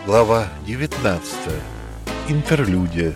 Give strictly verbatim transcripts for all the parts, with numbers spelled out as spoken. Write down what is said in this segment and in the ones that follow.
Глава девятнадцатая. Интерлюдия.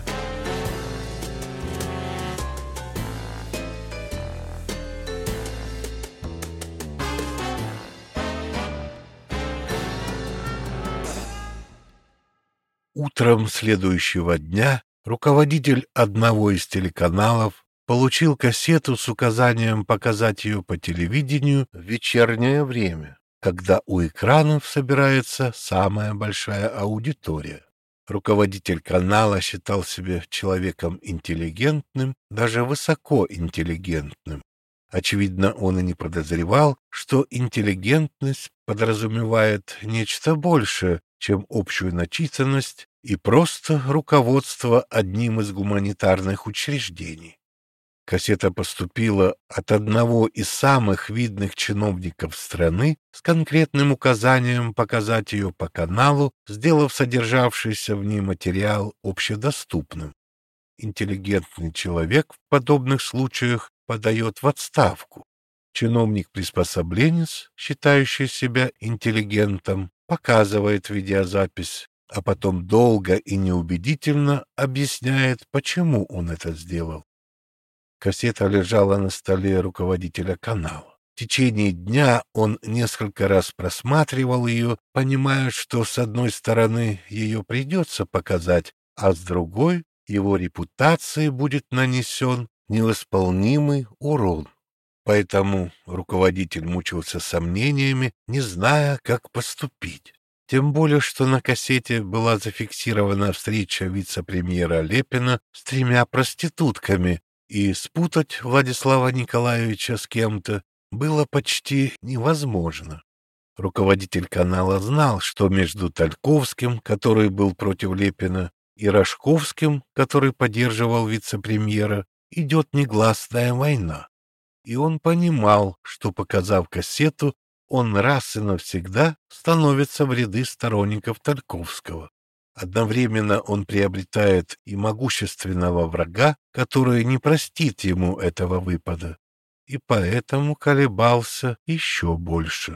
Утром следующего дня руководитель одного из телеканалов получил кассету с указанием показать ее по телевидению в вечернее время, когда у экранов собирается самая большая аудитория. Руководитель канала считал себя человеком интеллигентным, даже высокоинтеллигентным. Очевидно, он и не подозревал, что интеллигентность подразумевает нечто большее, чем общую начитанность и просто руководство одним из гуманитарных учреждений. Кассета поступила от одного из самых видных чиновников страны с конкретным указанием показать ее по каналу, сделав содержавшийся в ней материал общедоступным. Интеллигентный человек в подобных случаях подает в отставку. Чиновник-приспособленец, считающий себя интеллигентом, показывает видеозапись, а потом долго и неубедительно объясняет, почему он это сделал. Кассета лежала на столе руководителя канала. В течение дня он несколько раз просматривал ее, понимая, что с одной стороны ее придется показать, а с другой его репутации будет нанесен невосполнимый урон. Поэтому руководитель мучился сомнениями, не зная, как поступить. Тем более, что на кассете была зафиксирована встреча вице-премьера Лепина с тремя проститутками, и спутать Владислава Николаевича с кем-то было почти невозможно. Руководитель канала знал, что между Тальковским, который был против Лепина, и Рожковским, который поддерживал вице-премьера, идет негласная война. И он понимал, что, показав кассету, он раз и навсегда становится в ряды сторонников Тальковского. Одновременно он приобретает и могущественного врага, который не простит ему этого выпада, и поэтому колебался еще больше.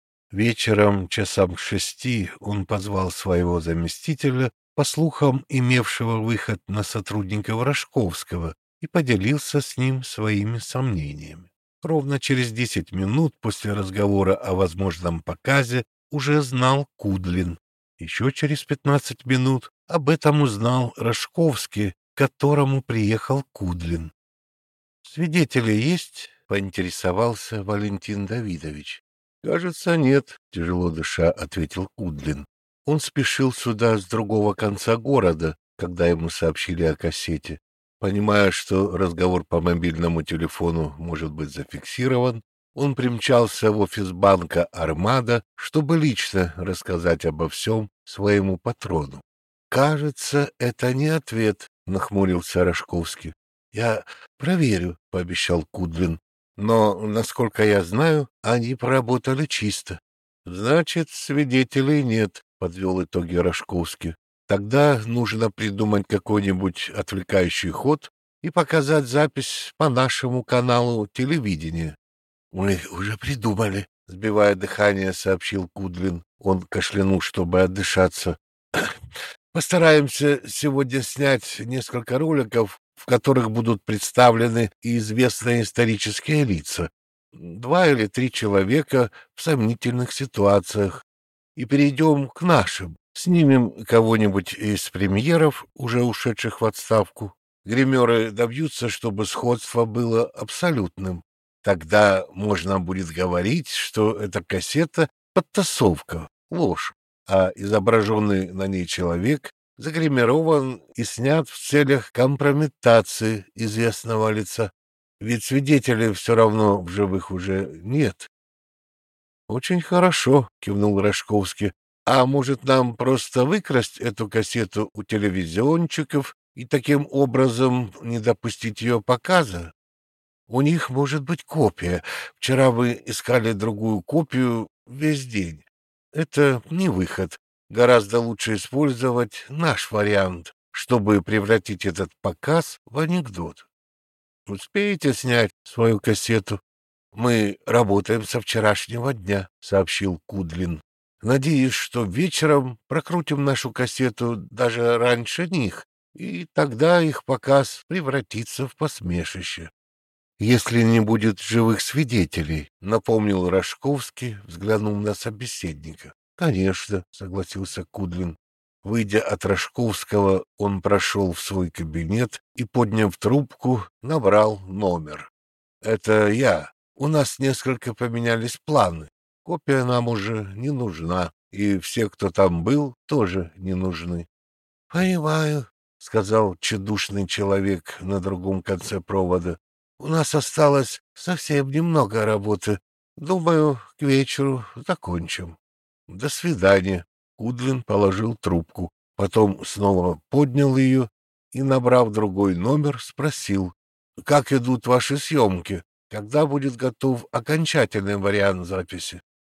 Вечером, часам к шести, он позвал своего заместителя, по слухам имевшего выход на сотрудников Рожковского, и поделился с ним своими сомнениями. Ровно через десять минут после разговора о возможном показе уже знал Кудлин. Еще через пятнадцать минут об этом узнал Рожковский, к которому приехал Кудлин. «Свидетели есть?» — поинтересовался Валентин Давидович. «Кажется, нет», — тяжело дыша ответил Кудлин. Он спешил сюда с другого конца города, когда ему сообщили о кассете. Понимая, что разговор по мобильному телефону может быть зафиксирован, он примчался в офис банка «Армада», чтобы лично рассказать обо всем своему патрону. «Кажется, это не ответ», — нахмурился Рожковский. «Я проверю», — пообещал Кудлин. «Но, насколько я знаю, они поработали чисто». «Значит, свидетелей нет», — подвел итоги Рожковский. «Тогда нужно придумать какой-нибудь отвлекающий ход и показать запись по нашему каналу телевидения». «Мы уже придумали», — сбивая дыхание, сообщил Кудлин. Он кашлянул, чтобы отдышаться. «Постараемся сегодня снять несколько роликов, в которых будут представлены и известные исторические лица. Два или три человека в сомнительных ситуациях. И перейдем к нашим. Снимем кого-нибудь из премьеров, уже ушедших в отставку. Гримеры добьются, чтобы сходство было абсолютным. Тогда можно будет говорить, что эта кассета — подтасовка, ложь, а изображенный на ней человек загримирован и снят в целях компрометации известного лица. Ведь свидетелей все равно в живых уже нет». «Очень хорошо», — кивнул Рожковский. «А может, нам просто выкрасть эту кассету у телевизионщиков и таким образом не допустить ее показа? У них может быть копия. Вчера вы искали другую копию весь день. Это не выход. Гораздо лучше использовать наш вариант, чтобы превратить этот показ в анекдот. Успеете снять свою кассету?» «Мы работаем со вчерашнего дня», — сообщил Кудлин. Надеюсь, что вечером прокрутим нашу кассету даже раньше них, и тогда их показ превратится в посмешище. Если не будет живых свидетелей, — напомнил Рожковский, взглянув на собеседника. — Конечно, — согласился Кудлин. Выйдя от Рожковского, он прошел в свой кабинет и, подняв трубку, набрал номер. — Это я. У нас несколько поменялись планы. Копия нам уже не нужна, и все, кто там был, тоже не нужны. — Понимаю, — сказал тщедушный человек на другом конце провода. — У нас осталось совсем немного работы. Думаю, к вечеру закончим. — До свидания. Кудлин положил трубку, потом снова поднял ее и, набрав другой номер, спросил: — Как идут ваши съемки? Когда будет готов окончательный вариант записи?